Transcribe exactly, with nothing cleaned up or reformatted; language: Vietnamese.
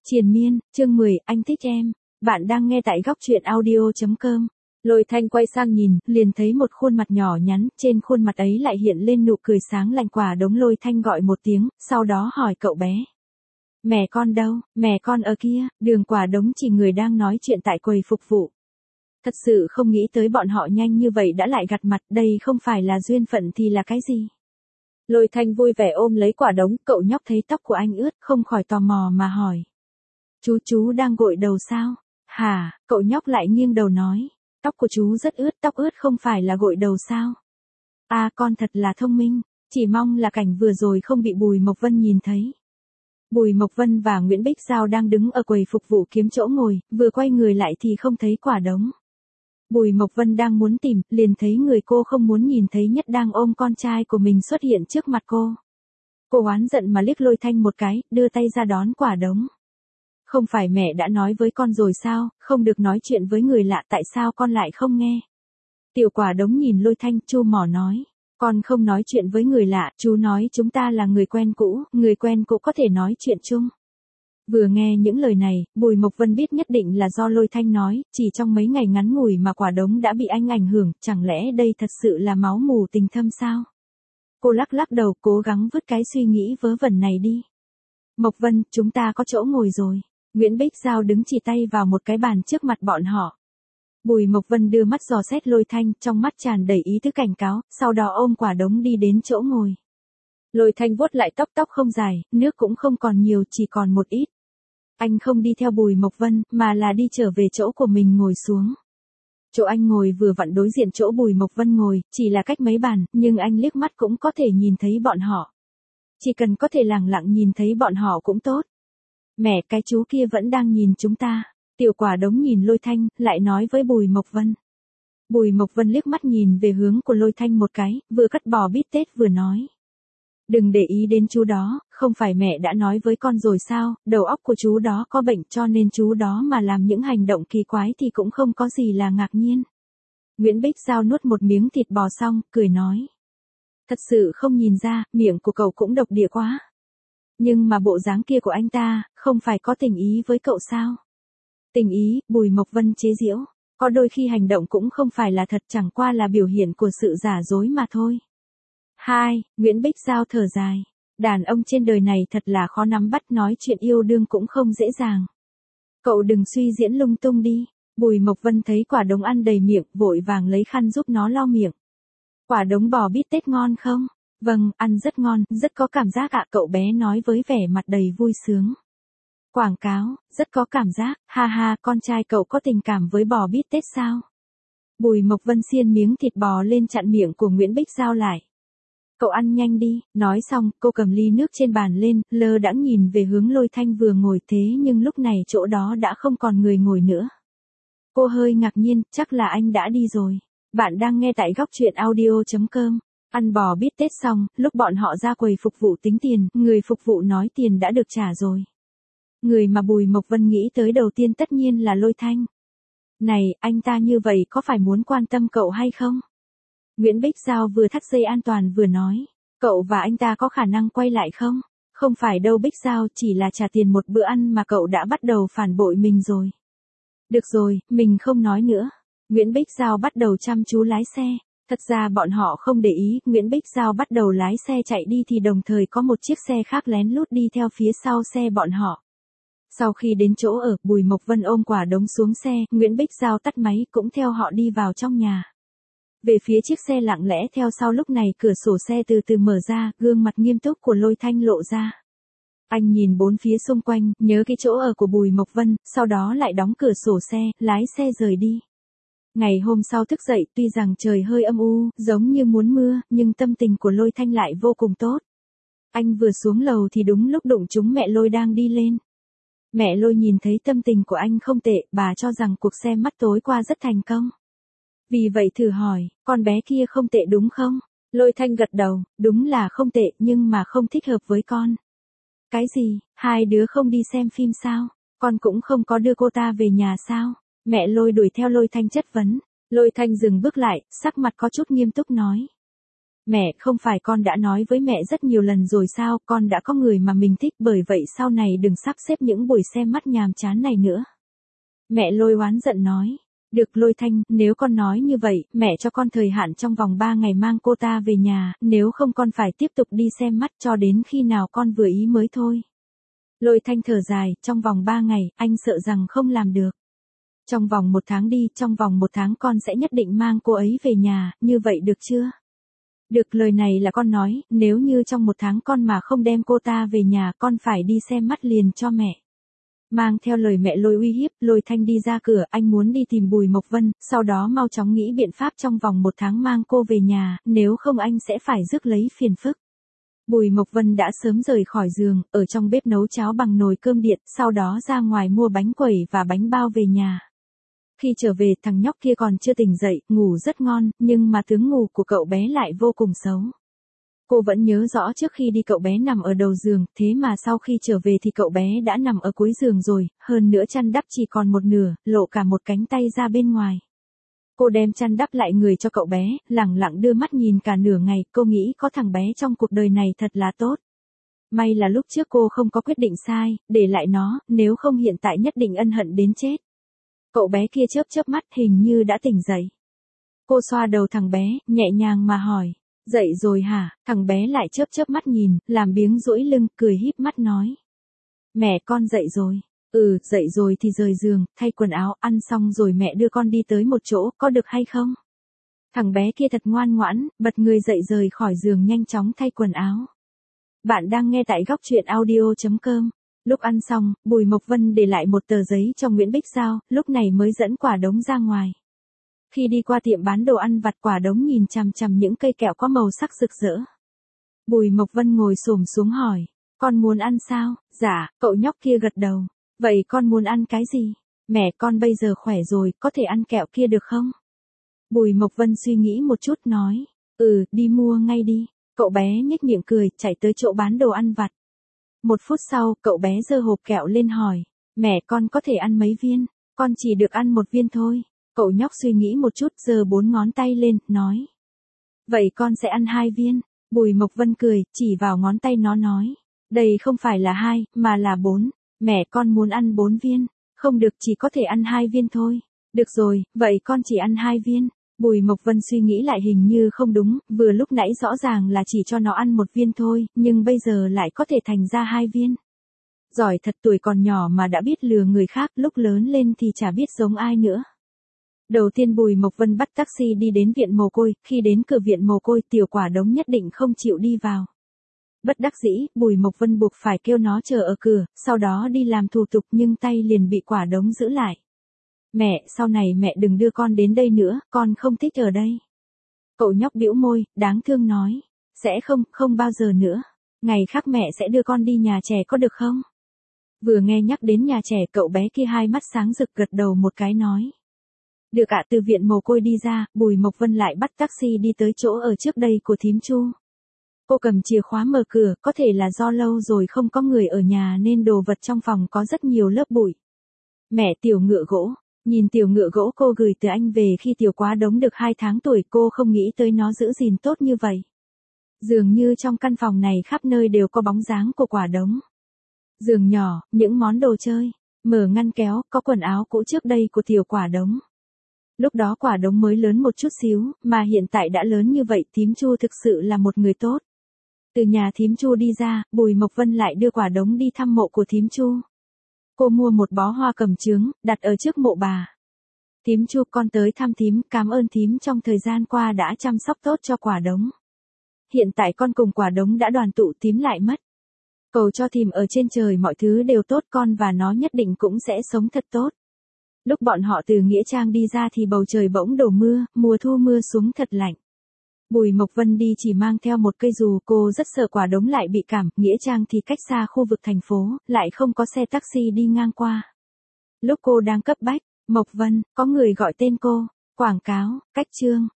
Triền miên, chương mười, anh thích em. Bạn đang nghe tại góc truyện audio chấm com. Lôi Thanh quay sang nhìn, liền thấy một khuôn mặt nhỏ nhắn, trên khuôn mặt ấy lại hiện lên nụ cười sáng lạnh. Quả Đống. Lôi Thanh gọi một tiếng, sau đó hỏi cậu bé. Mẹ con đâu? Mẹ con ở kia. Đường Quả Đống chỉ người đang nói chuyện tại quầy phục vụ. Thật sự không nghĩ tới bọn họ nhanh như vậy đã lại gặp mặt, đây không phải là duyên phận thì là cái gì? Lôi Thanh vui vẻ ôm lấy Quả Đống, cậu nhóc thấy tóc của anh ướt, không khỏi tò mò mà hỏi. Chú chú đang gội đầu sao? Hả? Cậu nhóc lại nghiêng đầu nói. Tóc của chú rất ướt, tóc ướt không phải là gội đầu sao? À, con thật là thông minh, chỉ mong là cảnh vừa rồi không bị Bùi Mộc Vân nhìn thấy. Bùi Mộc Vân và Nguyễn Bích Giao đang đứng ở quầy phục vụ kiếm chỗ ngồi, vừa quay người lại thì không thấy Quả Đống. Bùi Mộc Vân đang muốn tìm, liền thấy người cô không muốn nhìn thấy nhất đang ôm con trai của mình xuất hiện trước mặt cô. Cô oán giận mà liếc Lôi Thanh một cái, đưa tay ra đón Quả Đống. Không phải mẹ đã nói với con rồi sao, không được nói chuyện với người lạ, tại sao con lại không nghe? Tiểu Quả Đống nhìn Lôi Thanh, chu mỏ nói. Con không nói chuyện với người lạ, chú nói chúng ta là người quen cũ, người quen cũ có thể nói chuyện chung. Vừa nghe những lời này, Bùi Mộc Vân biết nhất định là do Lôi Thanh nói, chỉ trong mấy ngày ngắn ngủi mà Quả Đống đã bị anh ảnh hưởng, chẳng lẽ đây thật sự là máu mù tình thâm sao? Cô lắc lắc đầu, cố gắng vứt cái suy nghĩ vớ vẩn này đi. Mộc Vân, chúng ta có chỗ ngồi rồi. Nguyễn Bích Giao đứng chỉ tay vào một cái bàn trước mặt bọn họ. Bùi Mộc Vân đưa mắt dò xét Lôi Thanh, trong mắt tràn đầy ý thức cảnh cáo, sau đó ôm Quả Đống đi đến chỗ ngồi. Lôi Thanh vuốt lại tóc tóc không dài, nước cũng không còn nhiều, chỉ còn một ít. Anh không đi theo Bùi Mộc Vân, mà là đi trở về chỗ của mình ngồi xuống. Chỗ anh ngồi vừa vặn đối diện chỗ Bùi Mộc Vân ngồi, chỉ là cách mấy bàn, nhưng anh liếc mắt cũng có thể nhìn thấy bọn họ. Chỉ cần có thể lẳng lặng nhìn thấy bọn họ cũng tốt. Mẹ, cái chú kia vẫn đang nhìn chúng ta. Tiểu Quả Đống nhìn Lôi Thanh, lại nói với Bùi Mộc Vân. Bùi Mộc Vân liếc mắt nhìn về hướng của Lôi Thanh một cái, vừa cắt bò bít tết vừa nói. Đừng để ý đến chú đó, không phải mẹ đã nói với con rồi sao, đầu óc của chú đó có bệnh cho nên chú đó mà làm những hành động kỳ quái thì cũng không có gì là ngạc nhiên. Nguyễn Bích Giao nuốt một miếng thịt bò xong, cười nói. Thật sự không nhìn ra, miệng của cậu cũng độc địa quá. Nhưng mà bộ dáng kia của anh ta, không phải có tình ý với cậu sao? Tình ý, Bùi Mộc Vân chế giễu, có đôi khi hành động cũng không phải là thật, chẳng qua là biểu hiện của sự giả dối mà thôi. Hai, Nguyễn Bích Giao thở dài. Đàn ông trên đời này thật là khó nắm bắt, nói chuyện yêu đương cũng không dễ dàng. Cậu đừng suy diễn lung tung đi. Bùi Mộc Vân thấy Quả Đống ăn đầy miệng, vội vàng lấy khăn giúp nó lau miệng. Quả Đống bò bít tết ngon không? Vâng, ăn rất ngon, rất có cảm giác ạ, cậu bé nói với vẻ mặt đầy vui sướng. Quảng cáo, rất có cảm giác, ha ha, con trai cậu có tình cảm với bò bít tết sao? Bùi Mộc Vân xiên miếng thịt bò lên chặn miệng của Nguyễn Bích Giao lại. Cậu ăn nhanh đi, nói xong, cô cầm ly nước trên bàn lên, lơ đãng nhìn về hướng Lôi Thanh vừa ngồi, thế nhưng lúc này chỗ đó đã không còn người ngồi nữa. Cô hơi ngạc nhiên, chắc là anh đã đi rồi. Bạn đang nghe tại góc truyện audio chấm com. Ăn bò bít tết xong, lúc bọn họ ra quầy phục vụ tính tiền, người phục vụ nói tiền đã được trả rồi. Người mà Bùi Mộc Vân nghĩ tới đầu tiên tất nhiên là Lôi Thanh. Này, anh ta như vậy có phải muốn quan tâm cậu hay không? Nguyễn Bích Giao vừa thắt dây an toàn vừa nói. Cậu và anh ta có khả năng quay lại không? Không phải đâu Bích Giao, chỉ là trả tiền một bữa ăn mà cậu đã bắt đầu phản bội mình rồi. Được rồi, mình không nói nữa. Nguyễn Bích Giao bắt đầu chăm chú lái xe. Thật ra bọn họ không để ý, Nguyễn Bích Giao bắt đầu lái xe chạy đi thì đồng thời có một chiếc xe khác lén lút đi theo phía sau xe bọn họ. Sau khi đến chỗ ở, Bùi Mộc Vân ôm Quả Đống xuống xe, Nguyễn Bích Giao tắt máy cũng theo họ đi vào trong nhà. Về phía chiếc xe lặng lẽ theo sau, lúc này cửa sổ xe từ từ mở ra, gương mặt nghiêm túc của Lôi Thanh lộ ra. Anh nhìn bốn phía xung quanh, nhớ cái chỗ ở của Bùi Mộc Vân, sau đó lại đóng cửa sổ xe, lái xe rời đi. Ngày hôm sau thức dậy, tuy rằng trời hơi âm u, giống như muốn mưa, nhưng tâm tình của Lôi Thanh lại vô cùng tốt. Anh vừa xuống lầu thì đúng lúc đụng trúng mẹ Lôi đang đi lên. Mẹ Lôi nhìn thấy tâm tình của anh không tệ, bà cho rằng cuộc xem mắt tối qua rất thành công. Vì vậy thử hỏi, con bé kia không tệ đúng không? Lôi Thanh gật đầu, đúng là không tệ, nhưng mà không thích hợp với con. Cái gì, hai đứa không đi xem phim sao? Con cũng không có đưa cô ta về nhà sao? Mẹ Lôi đuổi theo Lôi Thanh chất vấn. Lôi Thanh dừng bước lại, sắc mặt có chút nghiêm túc nói. Mẹ, không phải con đã nói với mẹ rất nhiều lần rồi sao, con đã có người mà mình thích, bởi vậy sau này đừng sắp xếp những buổi xem mắt nhàm chán này nữa. Mẹ Lôi oán giận nói. Được Lôi Thanh, nếu con nói như vậy, mẹ cho con thời hạn trong vòng ba ngày mang cô ta về nhà, nếu không con phải tiếp tục đi xem mắt cho đến khi nào con vừa ý mới thôi. Lôi Thanh thở dài, trong vòng ba ngày, anh sợ rằng không làm được. Trong vòng một tháng đi, trong vòng một tháng con sẽ nhất định mang cô ấy về nhà, như vậy được chưa? Được, lời này là con nói, nếu như trong một tháng con mà không đem cô ta về nhà, con phải đi xem mắt liền cho mẹ. Mang theo lời mẹ Lôi uy hiếp, Lôi Thanh đi ra cửa, anh muốn đi tìm Bùi Mộc Vân, sau đó mau chóng nghĩ biện pháp trong vòng một tháng mang cô về nhà, nếu không anh sẽ phải rước lấy phiền phức. Bùi Mộc Vân đã sớm rời khỏi giường, ở trong bếp nấu cháo bằng nồi cơm điện, sau đó ra ngoài mua bánh quẩy và bánh bao về nhà. Khi trở về, thằng nhóc kia còn chưa tỉnh dậy, ngủ rất ngon, nhưng mà tướng ngủ của cậu bé lại vô cùng xấu. Cô vẫn nhớ rõ trước khi đi cậu bé nằm ở đầu giường, thế mà sau khi trở về thì cậu bé đã nằm ở cuối giường rồi, hơn nữa chăn đắp chỉ còn một nửa, lộ cả một cánh tay ra bên ngoài. Cô đem chăn đắp lại người cho cậu bé, lẳng lặng đưa mắt nhìn cả nửa ngày, cô nghĩ có thằng bé trong cuộc đời này thật là tốt. May là lúc trước cô không có quyết định sai, để lại nó, nếu không hiện tại nhất định ân hận đến chết. Cậu bé kia chớp chớp mắt, hình như đã tỉnh dậy. Cô xoa đầu thằng bé, nhẹ nhàng mà hỏi, dậy rồi hả? Thằng bé lại chớp chớp mắt nhìn, làm biếng duỗi lưng, cười híp mắt nói. Mẹ con dậy rồi. Ừ, dậy rồi thì rời giường, thay quần áo, ăn xong rồi mẹ đưa con đi tới một chỗ, có được hay không? Thằng bé kia thật ngoan ngoãn, bật người dậy rời khỏi giường nhanh chóng thay quần áo. Bạn đang nghe tại góc truyện audio chấm com. Lúc ăn xong, Bùi Mộc Vân để lại một tờ giấy cho Nguyễn Bích Giao, lúc này mới dẫn Quả Đống ra ngoài. Khi đi qua tiệm bán đồ ăn vặt, Quả Đống nhìn chằm chằm những cây kẹo có màu sắc rực rỡ. Bùi Mộc Vân ngồi xổm xuống hỏi, con muốn ăn sao? Dạ, cậu nhóc kia gật đầu. Vậy con muốn ăn cái gì? Mẹ con bây giờ khỏe rồi, có thể ăn kẹo kia được không? Bùi Mộc Vân suy nghĩ một chút nói, ừ, đi mua ngay đi. Cậu bé nhếch miệng cười, chạy tới chỗ bán đồ ăn vặt. Một phút sau, cậu bé giơ hộp kẹo lên hỏi, mẹ con có thể ăn mấy viên? Con chỉ được ăn một viên thôi. Cậu nhóc suy nghĩ một chút, giơ bốn ngón tay lên, nói. Vậy con sẽ ăn hai viên. Bùi Mộc Vân cười, chỉ vào ngón tay nó nói. Đây không phải là hai, mà là bốn. Mẹ con muốn ăn bốn viên. Không được, chỉ có thể ăn hai viên thôi. Được rồi, vậy con chỉ ăn hai viên. Bùi Mộc Vân suy nghĩ lại hình như không đúng, vừa lúc nãy rõ ràng là chỉ cho nó ăn một viên thôi, nhưng bây giờ lại có thể thành ra hai viên. Giỏi thật, tuổi còn nhỏ mà đã biết lừa người khác, lúc lớn lên thì chả biết giống ai nữa. Đầu tiên Bùi Mộc Vân bắt taxi đi đến viện mồ côi, khi đến cửa viện mồ côi, Tiểu Quả Đống nhất định không chịu đi vào. Bất đắc dĩ, Bùi Mộc Vân buộc phải kêu nó chờ ở cửa, sau đó đi làm thủ tục nhưng tay liền bị Quả Đống giữ lại. Mẹ, sau này mẹ đừng đưa con đến đây nữa, con không thích ở đây. Cậu nhóc bĩu môi, đáng thương nói. Sẽ không, không bao giờ nữa. Ngày khác mẹ sẽ đưa con đi nhà trẻ có được không? Vừa nghe nhắc đến nhà trẻ, cậu bé kia hai mắt sáng rực gật đầu một cái nói. Được ạ. Từ viện mồ côi đi ra, Bùi Mộc Vân lại bắt taxi đi tới chỗ ở trước đây của thím Chu. Cô cầm chìa khóa mở cửa, có thể là do lâu rồi không có người ở nhà nên đồ vật trong phòng có rất nhiều lớp bụi. Mẹ, tiểu ngựa gỗ. Nhìn tiểu ngựa gỗ cô gửi từ Anh về khi Tiểu Quá Đống được hai tháng tuổi, cô không nghĩ tới nó giữ gìn tốt như vậy. Dường như trong căn phòng này khắp nơi đều có bóng dáng của Quả Đống. Giường nhỏ, những món đồ chơi, mở ngăn kéo, có quần áo cũ trước đây của Tiểu Quả Đống. Lúc đó Quả Đống mới lớn một chút xíu, mà hiện tại đã lớn như vậy, thím Chu thực sự là một người tốt. Từ nhà thím Chu đi ra, Bùi Mộc Vân lại đưa Quả Đống đi thăm mộ của thím Chu. Cô mua một bó hoa cẩm chướng, đặt ở trước mộ bà. Thím Chu, con tới thăm thím, cảm ơn thím trong thời gian qua đã chăm sóc tốt cho Quả Đống. Hiện tại con cùng Quả Đống đã đoàn tụ, thím lại mất. Cầu cho thím ở trên trời mọi thứ đều tốt, con và nó nhất định cũng sẽ sống thật tốt. Lúc bọn họ từ Nghĩa Trang đi ra thì bầu trời bỗng đổ mưa, mùa thu mưa xuống thật lạnh. Bùi Mộc Vân đi chỉ mang theo một cây dù, cô rất sợ Quả Đống lại bị cảm, Nghĩa Trang thì cách xa khu vực thành phố, lại không có xe taxi đi ngang qua. Lúc cô đang cấp bách, Mộc Vân, có người gọi tên cô, quảng cáo, cách chương.